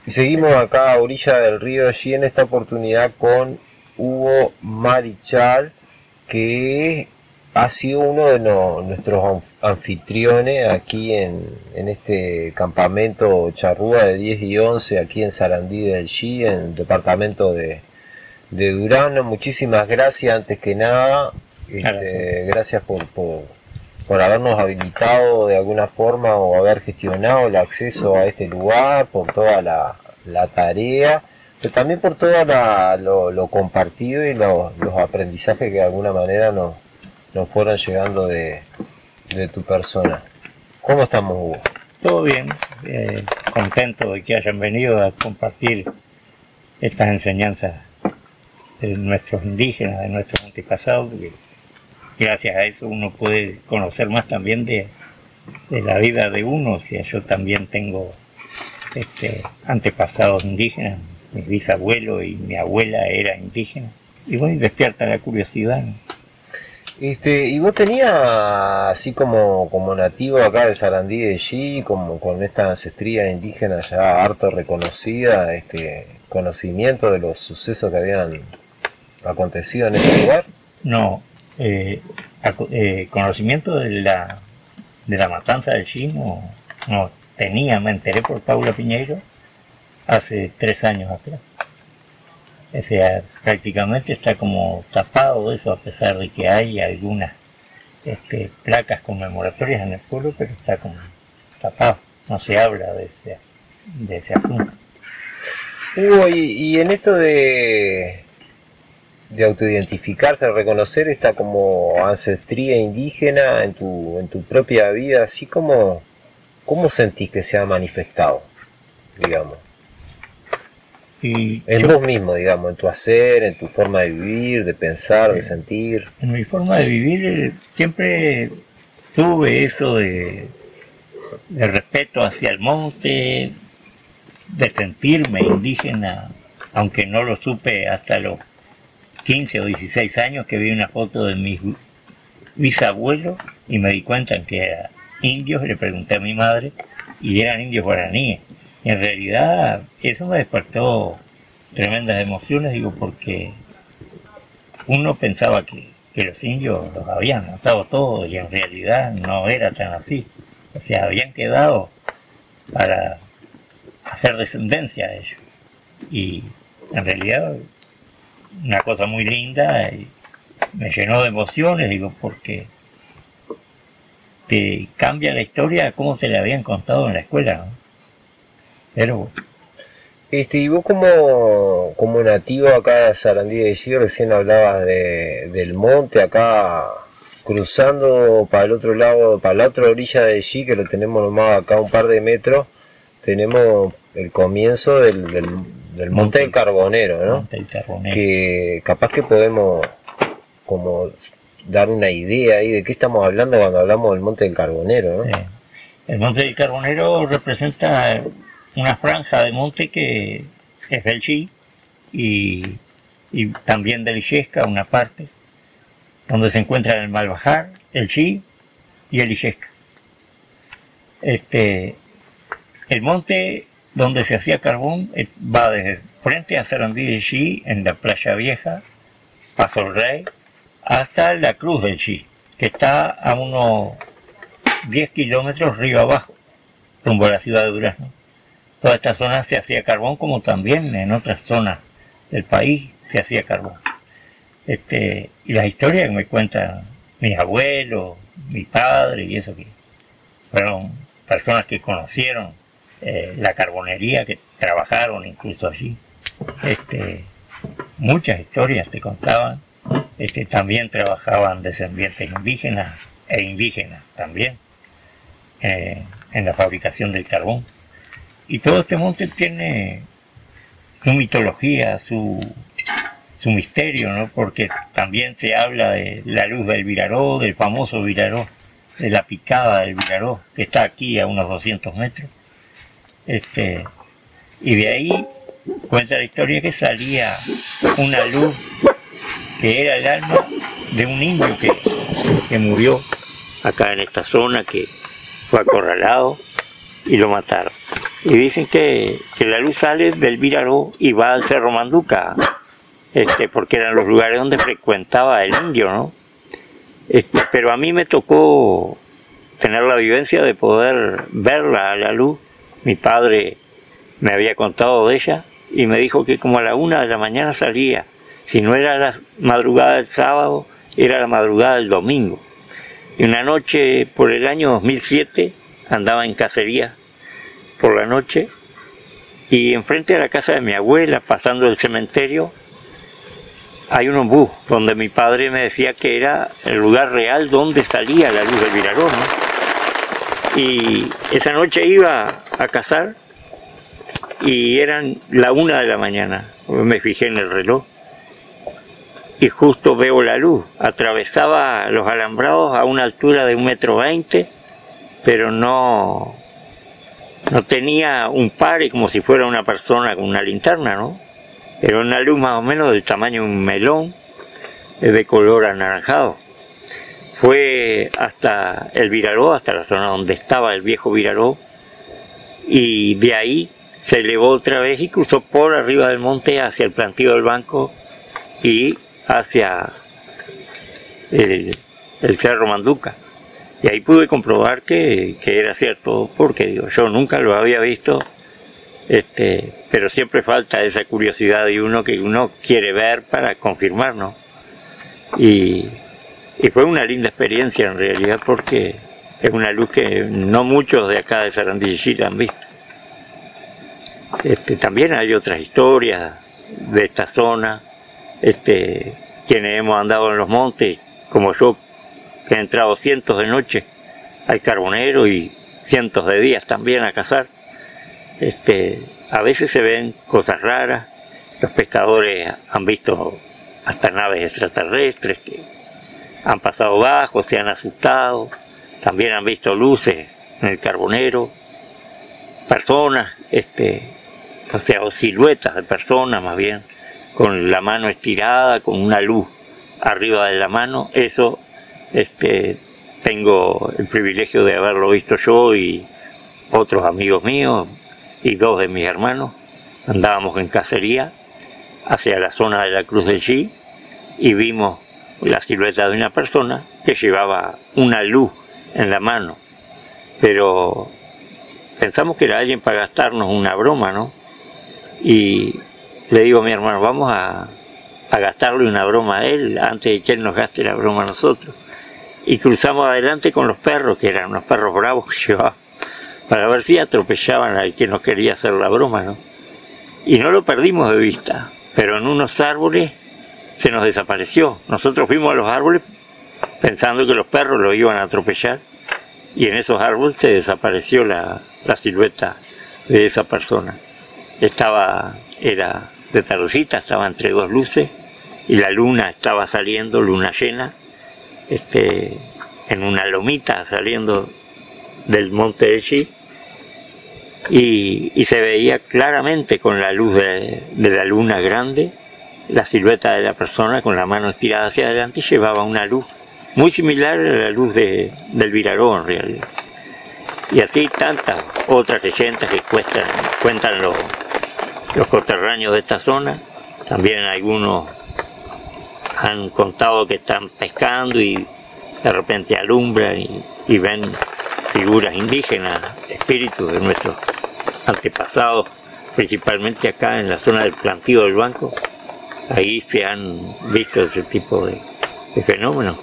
Y seguimos acá a orilla del río allí en esta oportunidad con Hugo Marichal, que ha sido uno de nuestros anfitriones aquí en este campamento charrúa de 10 y 11 aquí en Sarandí del Chi, en el departamento de Durán. Muchísimas gracias antes que nada, gracias por habernos habilitado de alguna forma o haber gestionado el acceso a este lugar, por toda la tarea, pero también por todo lo compartido y los aprendizajes que de alguna manera nos fueron llegando de tu persona. ¿Cómo estamos, Hugo? Todo bien, contento de que hayan venido a compartir estas enseñanzas de nuestros indígenas, de nuestros antepasados, porque gracias a eso uno puede conocer más también de la vida de uno. O sea, yo también tengo antepasados indígenas, mi bisabuelo y mi abuela era indígena, y bueno, despierta la curiosidad, ¿no? Y vos tenías, así como nativo acá de Sarandí de Chi, como con esta ancestría indígena ya harto reconocida, conocimiento de los sucesos que habían acontecido en ese lugar. No, conocimiento de la matanza del Chi no tenía, me enteré por Paula Piñeiro hace 3 años atrás. O sea, prácticamente está como tapado eso, a pesar de que hay algunas placas conmemoratorias en el pueblo, pero está como tapado, no se habla de ese asunto. Hugo, y en esto de autoidentificarse, reconocer esta como ancestría indígena en tu propia vida, así como, ¿cómo sentís que se ha manifestado, digamos? Vos mismo, digamos, en tu hacer, en tu forma de vivir, de pensar, de sentir. En mi forma de vivir siempre tuve eso de respeto hacia el monte, de sentirme indígena, aunque no lo supe hasta los 15 o 16 años, que vi una foto de mis bisabuelos y me di cuenta que eran indios. Le pregunté a mi madre y eran indios guaraníes. En realidad eso me despertó tremendas emociones, digo, porque uno pensaba que los indios los habían matado todos, y en realidad no era tan así. O sea, habían quedado para hacer descendencia de ellos. Y en realidad una cosa muy linda, y me llenó de emociones, digo, porque te cambia la historia como te la habían contado en la escuela, ¿no? Pero y vos como nativo acá de Sarandí de Chi, recién hablabas del monte acá, cruzando para el otro lado, para la otra orilla de Chi, que lo tenemos nomás acá un par de metros, tenemos el comienzo del Monte del Carbonero, ¿no? Monte del Carbonero. Que capaz que podemos como dar una idea ahí de qué estamos hablando cuando hablamos del Monte del Carbonero, ¿no? Sí. El Monte del Carbonero representa una franja de monte que es del Chi y también del Illesca, una parte, donde se encuentran el Malbajar, el Chi y el Illesca. El monte donde se hacía carbón va desde frente a Sarandí de Chi, en la Playa Vieja, Paso el Rey, hasta la Cruz del Chi, que está a unos 10 kilómetros río abajo, rumbo a la ciudad de Durazno. Toda esta zona se hacía carbón, como también en otras zonas del país se hacía carbón. Y las historias que me cuentan mis abuelos, mi padre y eso, que fueron personas que conocieron la carbonería, que trabajaron incluso allí. Muchas historias te contaban. También trabajaban descendientes indígenas e indígenas también en la fabricación del carbón. Y todo este monte tiene su mitología, su misterio, ¿no? Porque también se habla de la luz del Viraró, del famoso Viraró, de la picada del Viraró, que está aquí a unos 200 metros. Y de ahí cuenta la historia que salía una luz que era el alma de un indio que murió acá en esta zona, que fue acorralado y lo mataron. y dicen que la luz sale del Viraró y va al Cerro Manduca, porque eran los lugares donde frecuentaba el indio, ¿no? Pero a mí me tocó tener la vivencia de poder verla a la luz. Mi padre me había contado de ella y me dijo que como a la 1 de la mañana salía. Si no era la madrugada del sábado, era la madrugada del domingo. Y una noche, por el año 2007, andaba en cacería por la noche y enfrente de la casa de mi abuela, pasando el cementerio, hay un ombú donde mi padre me decía que era el lugar real donde salía la luz del Viraró, ¿no? Y esa noche iba a cazar y eran la 1 de la mañana. Me fijé en el reloj y justo veo la luz. Atravesaba los alambrados a una altura de 1,20 m, pero no tenía un pare como si fuera una persona con una linterna, ¿no? Era una luz más o menos del tamaño de un melón, de color anaranjado. Fue hasta el Viraró, hasta la zona donde estaba el viejo Viraró, y de ahí se elevó otra vez y cruzó por arriba del monte hacia el plantío del Banco y hacia el Cerro Manduca. Y ahí pude comprobar que era cierto, porque digo, yo nunca lo había visto, pero siempre falta esa curiosidad de uno que uno quiere ver para confirmar, ¿no? Y fue una linda experiencia en realidad, porque es una luz que no muchos de acá de Sarandí han visto. También hay otras historias de esta zona, quienes hemos andado en los montes, como yo, que he entrado cientos de noches al Carbonero y cientos de días también a cazar. A veces se ven cosas raras. Los pescadores han visto hasta naves extraterrestres que han pasado bajo, se han asustado. También han visto luces en el Carbonero, personas, o siluetas de personas más bien, con la mano estirada, con una luz arriba de la mano. Eso tengo el privilegio de haberlo visto yo y otros amigos míos y 2 de mis hermanos. Andábamos en cacería hacia la zona de la Cruz del G y vimos la silueta de una persona que llevaba una luz en la mano, pero pensamos que era alguien para gastarnos una broma, ¿no? Y le digo a mi hermano, vamos a gastarle una broma a él antes de que él nos gaste la broma a nosotros. Y cruzamos adelante con los perros, que eran unos perros bravos que llevaba, para ver si atropellaban al que nos quería hacer la broma, ¿no? Y no lo perdimos de vista, pero en unos árboles se nos desapareció. Nosotros fuimos a los árboles pensando que los perros lo iban a atropellar, y en esos árboles se desapareció la silueta de esa persona. Era de tardecita, estaba entre 2 luces, y la luna estaba saliendo, luna llena, en una lomita saliendo del monte de Chi, y se veía claramente con la luz de la luna grande la silueta de la persona con la mano estirada hacia adelante, y llevaba una luz muy similar a la luz del Viraró en realidad. Y así tantas otras leyendas que cuentan los coterráneos de esta zona. También algunos han contado que están pescando y de repente alumbran y ven figuras indígenas, espíritus de nuestros antepasados, principalmente acá en la zona del plantío del Banco. Ahí se han visto ese tipo de fenómenos.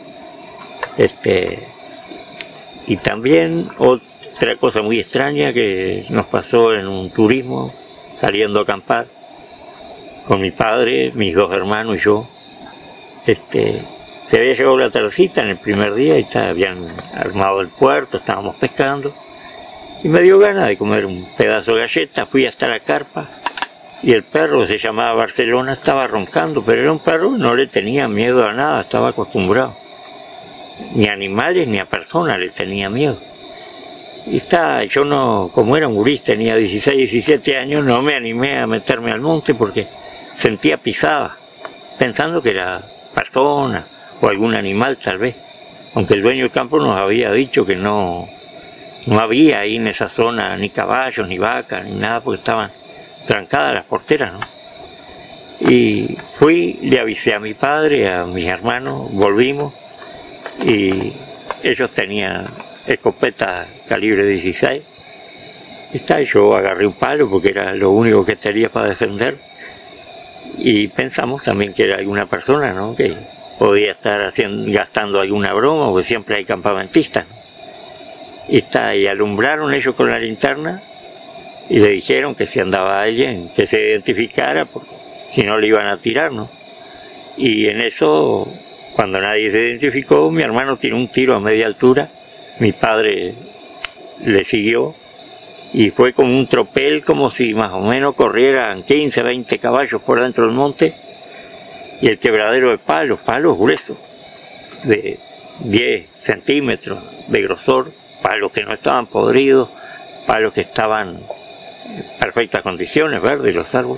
Y también otra cosa muy extraña que nos pasó en un turismo, saliendo a acampar con mi padre, mis 2 hermanos y yo. Se había llegado la tardecita en el primer día y habían armado el puerto, estábamos pescando, y me dio ganas de comer un pedazo de galleta. Fui hasta la carpa y el perro, que se llamaba Barcelona, estaba roncando, pero era un perro que no le tenía miedo a nada, estaba acostumbrado. Ni a animales ni a personas le tenía miedo. Y yo no, como era un gurí, tenía 16, 17 años, no me animé a meterme al monte porque sentía pisada, pensando que era persona o algún animal tal vez, aunque el dueño del campo nos había dicho que no No había ahí en esa zona ni caballos, ni vacas, ni nada, porque estaban trancadas las porteras, ¿no? Y fui, le avisé a mi padre, a mis hermanos, volvimos, y ellos tenían escopetas calibre 16. Y yo agarré un palo porque era lo único que tenía para defender. Y pensamos también que era alguna persona, ¿no?, que podía estar gastando alguna broma, porque siempre hay campamentistas. Y alumbraron ellos con la linterna y le dijeron que si andaba alguien que se identificara, porque si no le iban a tirar, ¿no? Y en eso, cuando nadie se identificó, mi hermano tiró un tiro a media altura, mi padre le siguió, y fue como un tropel, como si más o menos corrieran 15, 20 caballos por dentro del monte, y el quebradero de palos gruesos, de 10 centímetros de grosor, palos que no estaban podridos, palos que estaban en perfectas condiciones, verdes los árboles.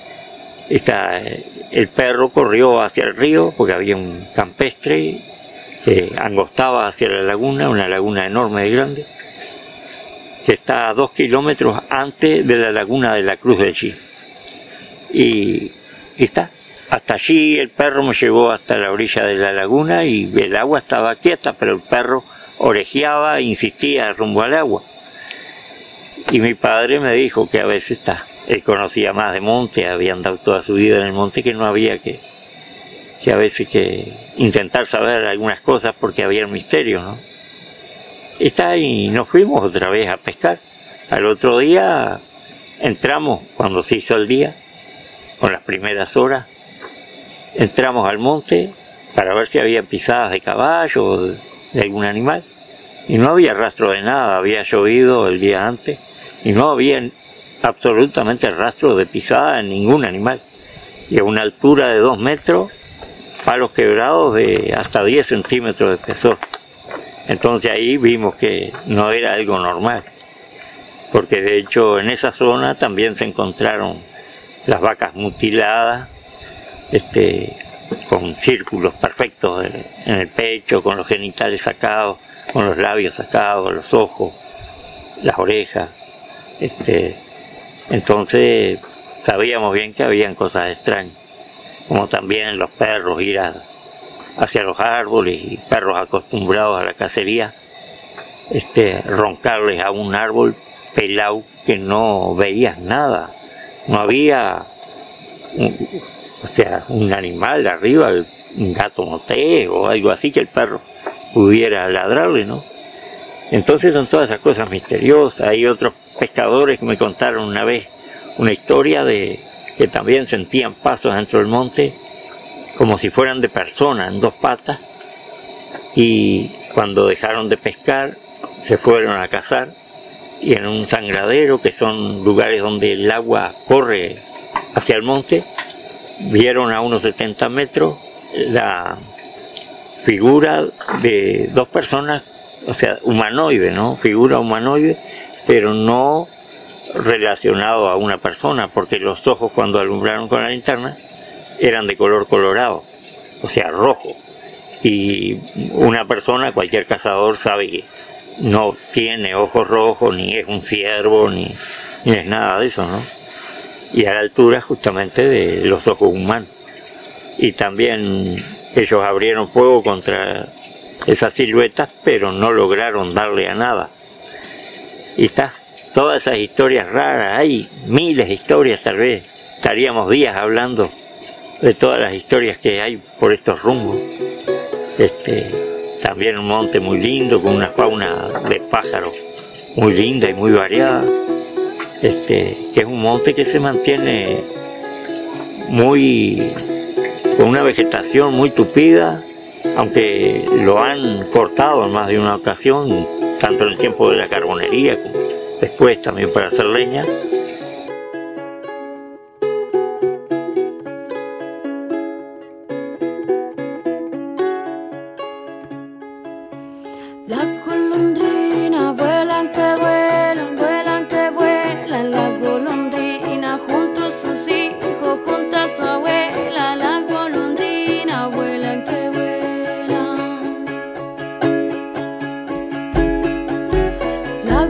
El perro corrió hacia el río, porque había un campestre que angostaba hacia la laguna, una laguna enorme y grande, que está a 2 kilómetros antes de la laguna de la Cruz del Chi. Y hasta allí el perro me llevó hasta la orilla de la laguna y el agua estaba quieta, pero el perro orejeaba e insistía rumbo al agua. Y mi padre me dijo que a veces él conocía más de monte, había andado toda su vida en el monte, que no había que a veces que intentar saber algunas cosas porque había un misterio, ¿no? Y nos fuimos otra vez a pescar. Al otro día entramos, cuando se hizo el día, con las primeras horas, entramos al monte para ver si había pisadas de caballo o de algún animal. Y no había rastro de nada, había llovido el día antes, y no había absolutamente rastro de pisada en ningún animal. Y a una altura de 2 metros, palos quebrados de hasta 10 centímetros de espesor. Entonces ahí vimos que no era algo normal, porque de hecho en esa zona también se encontraron las vacas mutiladas, con círculos perfectos en el pecho, con los genitales sacados, con los labios sacados, los ojos, las orejas. Entonces sabíamos bien que habían cosas extrañas, como también los perros ir hacia los árboles, y perros acostumbrados a la cacería, roncarles a un árbol pelado que no veías nada, no había un animal arriba, un gato montés o algo así que el perro pudiera ladrarle, ¿no? Entonces son todas esas cosas misteriosas. Hay otros pescadores que me contaron una vez una historia de que también sentían pasos dentro del monte como si fueran de personas, en 2 patas, y cuando dejaron de pescar se fueron a cazar, y en un sangradero, que son lugares donde el agua corre hacia el monte, vieron a unos 70 metros la figura de 2 personas, o sea, humanoide, ¿no? Figura humanoide, pero no relacionado a una persona, porque los ojos, cuando alumbraron con la linterna, eran de color colorado, o sea, rojo. Y una persona, cualquier cazador sabe que no tiene ojos rojos, ni es un ciervo, ni es nada de eso, ¿no? Y a la altura justamente de los ojos humanos. Y también ellos abrieron fuego contra esas siluetas, pero no lograron darle a nada. Y todas esas historias raras, hay miles de historias, tal vez estaríamos días hablando de todas las historias que hay por estos rumbos. También un monte muy lindo, con una fauna de pájaros muy linda y muy variada, que es un monte que se mantiene con una vegetación muy tupida, aunque lo han cortado en más de una ocasión, tanto en el tiempo de la carbonería como después también para hacer leña. Las golondrinas vuelan que vuelan, las golondrinas junto a sus hijos, junto a su abuela, las golondrinas vuelan que vuelan.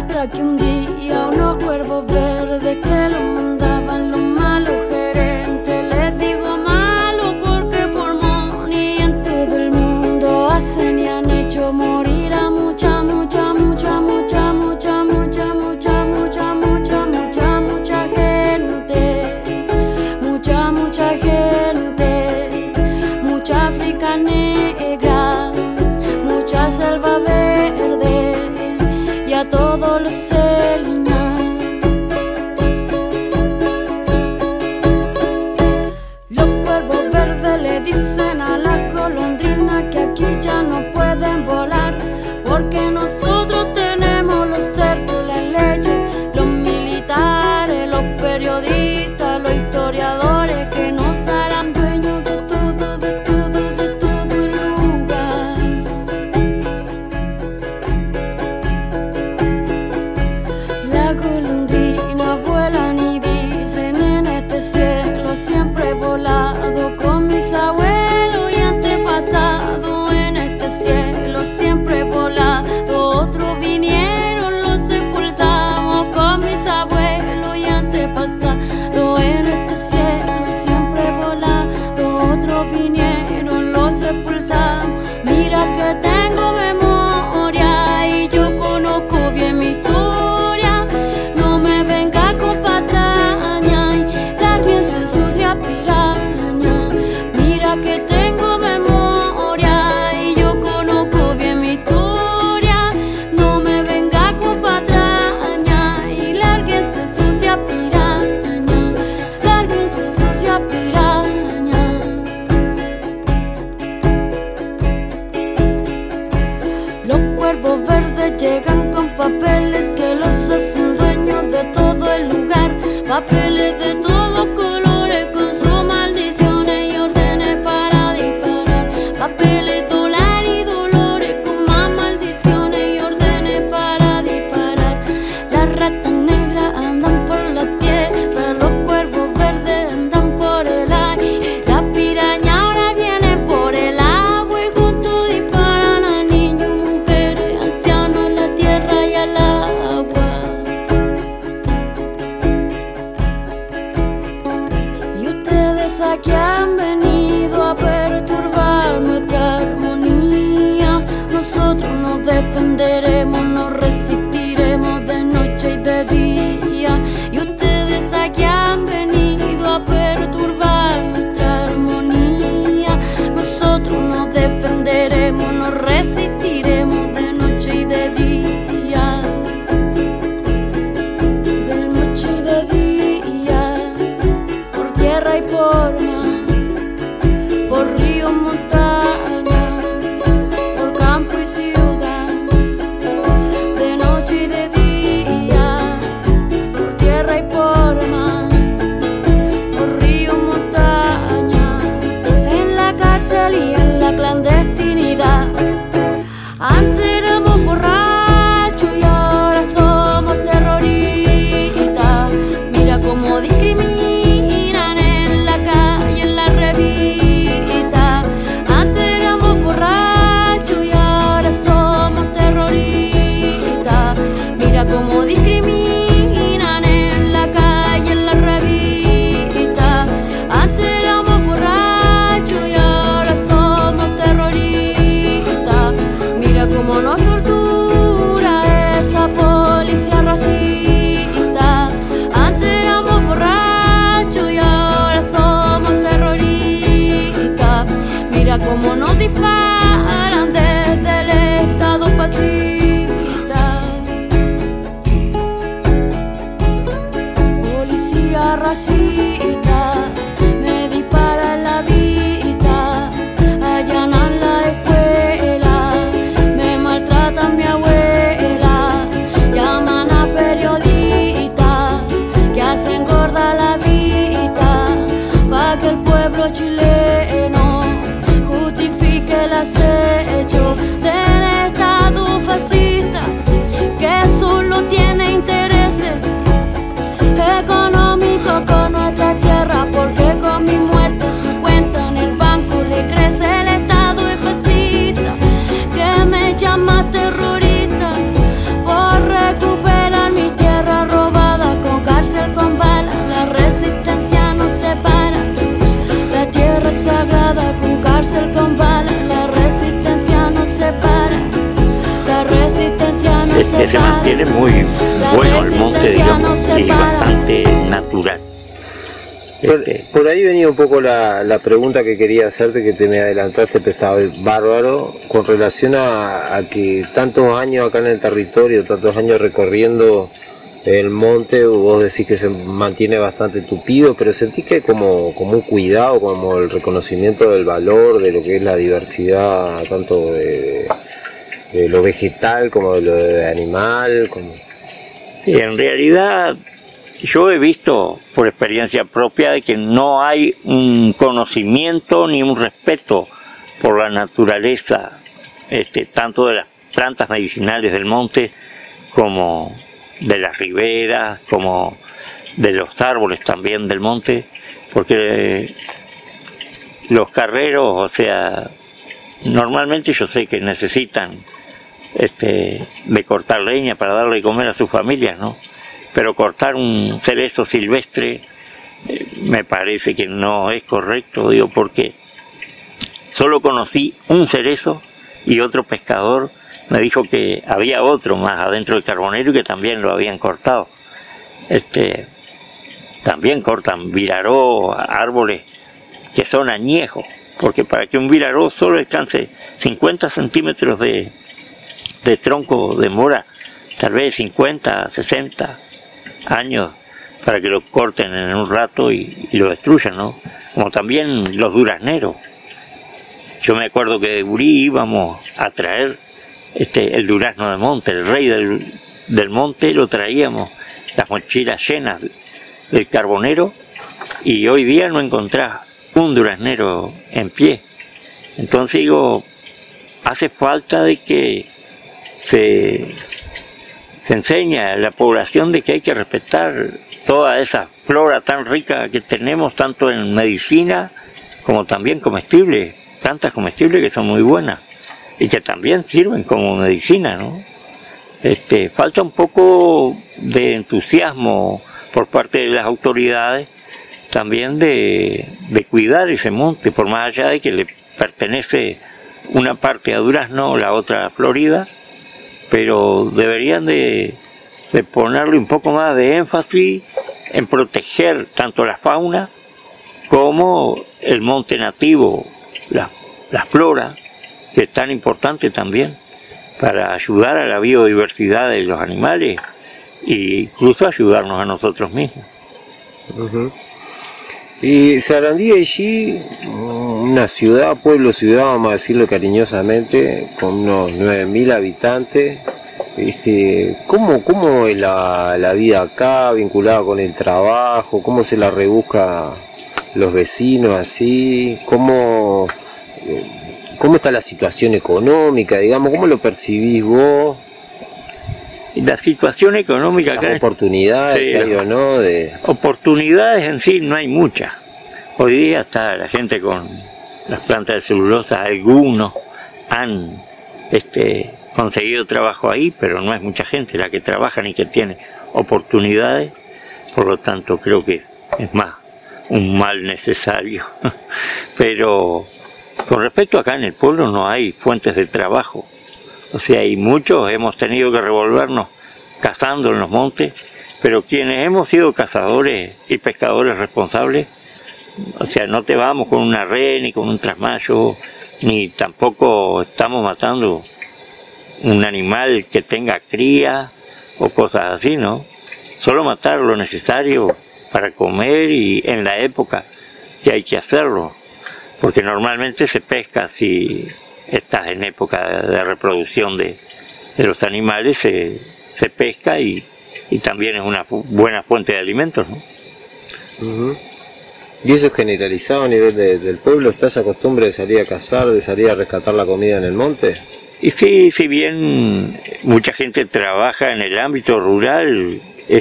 Hasta que un día unos cuervos verdes que lo mandaban los malos gerentes, les digo malo porque por money en todo el mundo hacen y han hecho morir a mucha, mucha, mucha, mucha, mucha, mucha, mucha, mucha, mucha, mucha, mucha gente, mucha, mucha gente, mucha África negra, mucha selva verde y a todos los Selma. Los cuervos verdes le dicen a las golondrinas que aquí ya no pueden volar, porque nosotros tenemos los cercos, las leyes, los militares, los periodistas, los historiadores que nos harán dueños de todo, de todo, de todo el lugar. Las golondrinas vuelan y dicen en este cielo siempre he volado con mis abuelos y antepasados. En este cielo siempre he volado, otros vinieron, los expulsamos con mis abuelos y antepasados. En este cielo siempre he volado, otros vinieron, los expulsamos. Mira que tengo memoria y yo conozco bien mi historia. No me venga con patraña y lárguense sucia piraña. Mira que tengo memoria y yo conozco bien mi historia. No me venga con patraña y lárguense sucia piraña. Lárguense sucia piraña. Los cuervos verdes llegan con papeles que los hacen dueños de todo el lugar. Papeles de todos colores con sus maldiciones y órdenes para disparar. Papeles, dólar y dolores con más maldiciones y órdenes para disparar. Las ratas negras andan por la tierra, los cuervos verdes andan por el aire. Las pirañas ahora vienen por el agua y juntos disparan a niños, mujeres, ancianos, a la tierra y al agua. Y ustedes aquí han venido a perturbar nuestra armonía. Nosotros nos defenderemos, nos resistiremos de noche y de día. Y ustedes aquí han venido a perturbar nuestra armonía. Nosotros nos defenderemos, nos resistiremos de noche y de día. De noche y de día, por tierra y por mar, por río, montaña, por campo y ciudad, se mantiene muy bueno el monte, digamos, y bastante natural. Por ahí venía un poco la pregunta que quería hacerte, que te me adelantaste, pero estaba bárbaro, con relación a que tantos años acá en el territorio, tantos años recorriendo el monte, vos decís que se mantiene bastante tupido, pero sentís que hay como un cuidado, como el reconocimiento del valor de lo que es la diversidad, tanto de lo vegetal como de lo de animal. Sí, en realidad yo he visto por experiencia propia de que no hay un conocimiento ni un respeto por la naturaleza, tanto de las plantas medicinales del monte como de las riberas, como de los árboles también del monte, porque los carreros, o sea, normalmente yo sé que necesitan de cortar leña para darle de comer a sus familias, ¿no? Pero cortar un cerezo silvestre me parece que no es correcto, digo, porque solo conocí un cerezo y otro pescador me dijo que había otro más adentro del carbonero y que también lo habían cortado. También cortan viraró, árboles que son añejos, porque para que un viraró solo alcance 50 centímetros de tronco de mora, tal vez 50, 60 años para que lo corten en un rato y lo destruyan, ¿no? Como también los durazneros. Yo me acuerdo que de Burí íbamos a traer el durazno de monte, el rey del monte, lo traíamos, las mochilas llenas del carbonero, y hoy día no encontrás un duraznero en pie. Entonces digo, hace falta de que se enseña a la población de que hay que respetar toda esa flora tan rica que tenemos, tanto en medicina como también comestibles, plantas comestibles que son muy buenas y que también sirven como medicina, ¿no? Falta un poco de entusiasmo por parte de las autoridades también de cuidar ese monte, por más allá de que le pertenece una parte a Durazno, la otra a Florida, pero deberían de ponerle un poco más de énfasis en proteger tanto la fauna como el monte nativo, la flora, que es tan importante también para ayudar a la biodiversidad de los animales e incluso ayudarnos a nosotros mismos. Y Sarandí allí, una ciudad, pueblo-ciudad, vamos a decirlo cariñosamente, con unos 9.000 habitantes. ¿Cómo es la vida acá, vinculada con el trabajo? ¿Cómo se la rebusca los vecinos así? ¿Cómo está la situación económica, digamos? ¿Cómo lo percibís vos? La situación económica acá... Las oportunidades que hay o no de... Oportunidades en sí no hay muchas. Hoy día está la gente con las plantas de celulosa, algunos han conseguido trabajo ahí, pero no es mucha gente la que trabaja ni que tiene oportunidades, por lo tanto creo que es más un mal necesario. Pero con respecto acá en el pueblo no hay fuentes de trabajo, o sea, y muchos hemos tenido que revolvernos cazando en los montes, pero quienes hemos sido cazadores y pescadores responsables, o sea, no te vamos con una red ni con un trasmayo, ni tampoco estamos matando un animal que tenga cría o cosas así, ¿no? Solo matar lo necesario para comer y en la época que hay que hacerlo, porque normalmente se pesca si estás en época de reproducción de los animales, se pesca y también es una buena fuente de alimentos, ¿no? ¿Y eso es generalizado a nivel del pueblo? ¿Está esa costumbre de salir a cazar, de salir a rescatar la comida en el monte? Y sí, si bien mucha gente trabaja en el ámbito rural,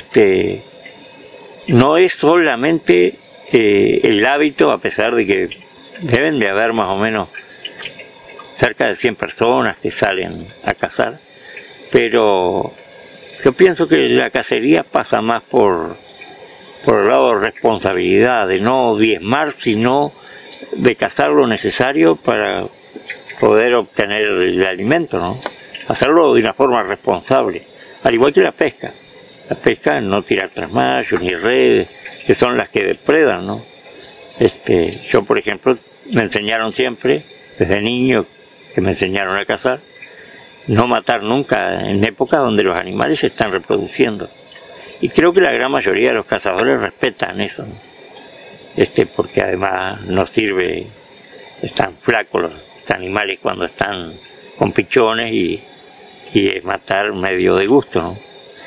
no es solamente el hábito, a pesar de que deben de haber más o menos cerca de 100 personas que salen a cazar, pero yo pienso que la cacería pasa más por el lado de responsabilidad, de no diezmar, sino de cazar lo necesario para poder obtener el alimento, ¿no? hacerlo de una forma responsable, al igual que la pesca. La pesca, no tirar trasmayos ni redes, que son las que depredan, ¿no? Yo, por ejemplo, me enseñaron siempre, desde niño, que me enseñaron a cazar, no matar nunca en épocas donde los animales se están reproduciendo. Y creo que la gran mayoría de los cazadores respetan eso, ¿no? Porque además no sirve, están flacos los animales cuando están con pichones y es matar medio de gusto, ¿no?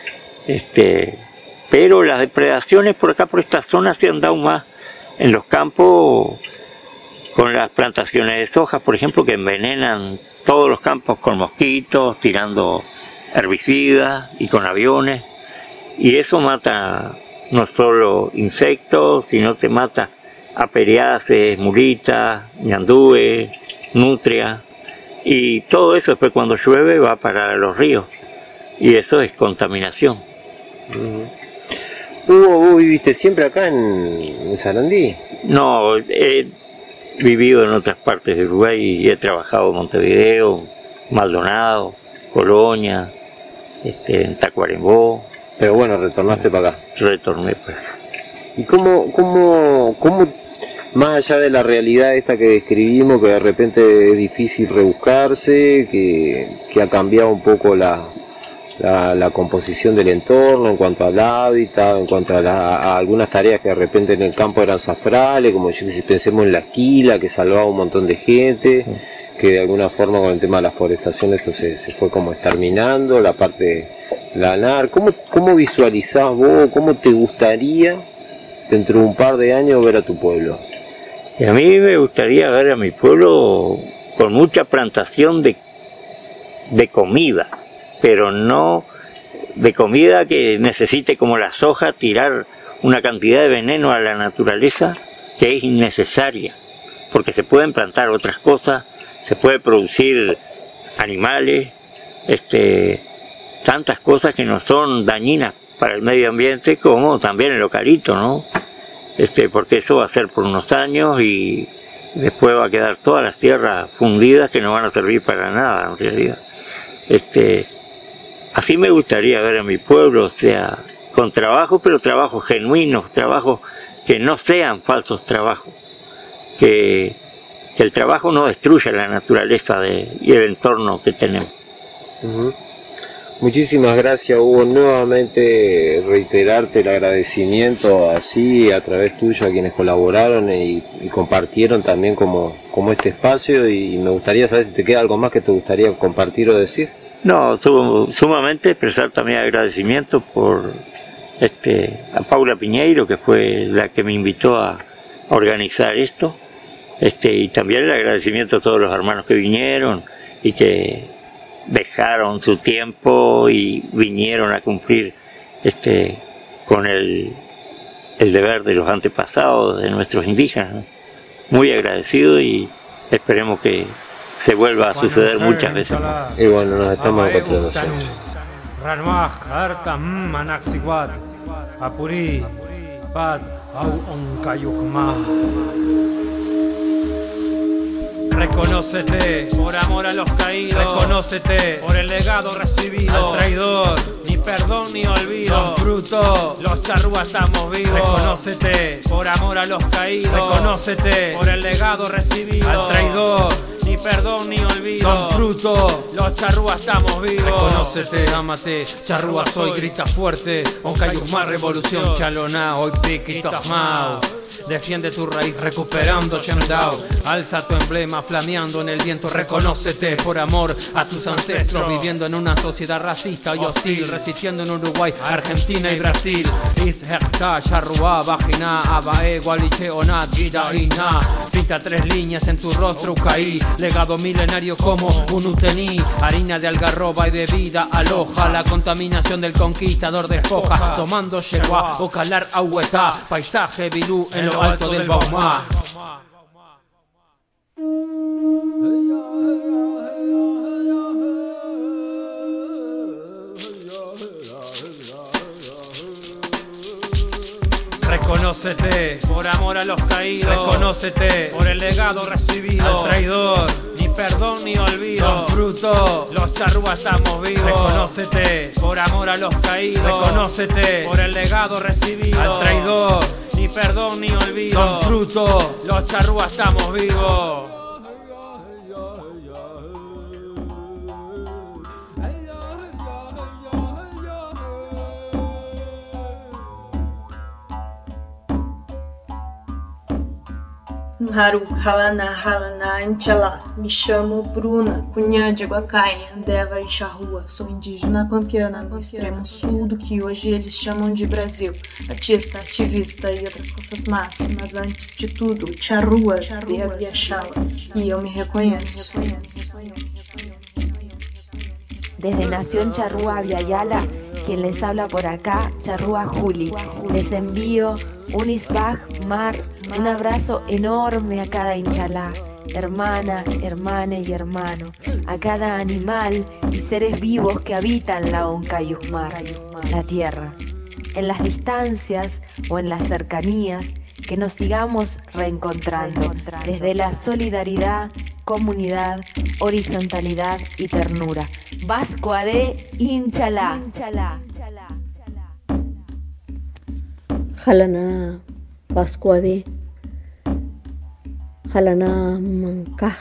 Pero las depredaciones por acá, por esta zona, se han dado más en los campos con las plantaciones de soja, por ejemplo, que envenenan todos los campos con mosquitos, tirando herbicidas y con aviones, y eso mata no solo insectos, sino que mata a periáceas, mulitas, ñandúes, nutrias, y todo eso después cuando llueve va a parar a los ríos, y eso es contaminación. ¿Vos viviste siempre acá en Sarandí? No, he vivido en otras partes de Uruguay y he trabajado en Montevideo, Maldonado, Colonia, en Tacuarembó. Pero bueno, retornaste para acá. Retorné para acá. ¿Y cómo, más allá de la realidad esta que describimos, que de repente es difícil rebuscarse, que ha cambiado un poco la composición del entorno en cuanto al hábitat, en cuanto a algunas tareas que de repente en el campo eran safrales, como si pensemos en la esquila, que salvaba un montón de gente, que de alguna forma con el tema de la forestación esto se fue como exterminando, la parte lanar? ¿Cómo visualizás vos, cómo te gustaría dentro de un par de años ver a tu pueblo? Y a mí me gustaría ver a mi pueblo con mucha plantación de comida, pero no de comida que necesite, como la soja, tirar una cantidad de veneno a la naturaleza que es innecesaria, porque se pueden plantar otras cosas, se puede producir animales, tantas cosas que no son dañinas para el medio ambiente, como también el localito, ¿no? Porque eso va a ser por unos años y después va a quedar todas las tierras fundidas que no van a servir para nada en realidad. Así me gustaría ver a mi pueblo, o sea, con trabajo, pero trabajos genuinos, trabajos que no sean falsos trabajos, que el trabajo no destruya la naturaleza y el entorno que tenemos. Muchísimas gracias, Hugo. Nuevamente reiterarte el agradecimiento así a través tuyo a quienes colaboraron y compartieron también como este espacio, y me gustaría saber si te queda algo más que te gustaría compartir o decir. No, sumamente expresar también agradecimiento por a Paula Piñeiro, que fue la que me invitó a organizar esto, y también el agradecimiento a todos los hermanos que vinieron y que dejaron su tiempo y vinieron a cumplir con el deber de los antepasados, de nuestros indígenas, ¿no? Muy agradecido, y esperemos que se vuelva a suceder muchas veces más. Y bueno, nos estamos encontrando Reconócete por amor a los caídos, reconócete por el legado recibido, al traidor ni perdón ni olvido, son fruto, los charrúas estamos vivos. Reconócete por amor a los caídos, reconócete por el legado recibido, al traidor ni perdón ni olvido, son fruto, los charrúas estamos vivos. Reconócete, ámate, charrúa soy, grita fuerte, Oncayucmá revolución, chalona, hoy piquitos mau. Defiende tu raíz recuperando Chendao. Alza tu emblema flameando en el viento. Reconócete por amor a tus ancestros, viviendo en una sociedad racista y hostil, resistiendo en Uruguay, Argentina y Brasil. Isherta, charrúa, vagina, abae, gualiche, onat, guidaina. Pinta 3 líneas en tu rostro, ucaí. Legado milenario como un utení. Harina de algarroba y bebida aloja. La contaminación del conquistador despoja. Tomando yerba o calar ahuetá. Paisaje bilú en lo alto del Baumá. Reconócete por amor a los caídos, reconócete por el legado recibido, al traidor ni perdón ni olvido. Son fruto, los charrúas estamos vivos. Reconócete por amor a los caídos. Reconócete por el legado recibido. Al traidor, ni perdón ni olvido. Son fruto, los charrúas estamos vivos. Haru, Halana, Inchalá. Me chamo Bruna, cunhã de Aguacaia, Deva e Charrua. Sou indígena pampiana, no extremo sul do que hoje eles chamam de Brasil. Artista, ativista e outras coisas más. Mas antes de tudo, Charrua, Deva e Achala. E eu me reconheço. Desde Nación Charrúa Viayala, quien les habla por acá, Charrúa Juli. Les envío un isbaj mar, un abrazo enorme a cada inchalá, hermana, hermane y hermano, a cada animal y seres vivos que habitan la Oncayusmar, la tierra. En las distancias o en las cercanías, que nos sigamos reencontrando desde la solidaridad, comunidad, horizontalidad y ternura. Vascua de Inchalá. Halana Vascua de Halana Mancaj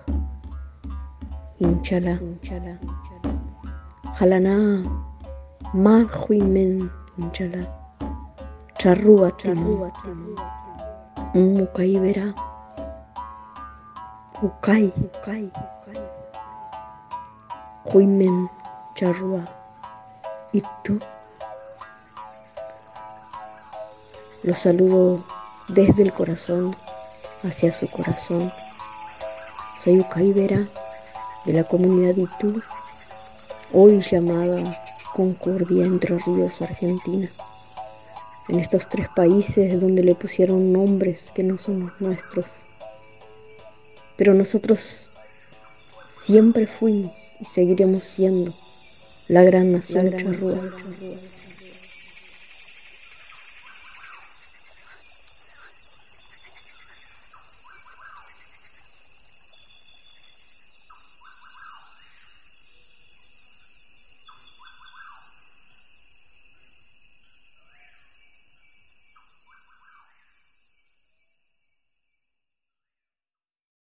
Inchalá. Halana Marjuimen Inchalá. Charrúa Mucaibera Ucay Juimen Charrúa. ¿Y tú? Los saludo desde el corazón hacia su corazón. Soy Ucaibera de la comunidad Itu, hoy llamada Concordia Entre Ríos, Argentina. En estos 3 países donde le pusieron nombres que no son los nuestros. Pero nosotros siempre fuimos y seguiremos siendo la gran nación charrúa.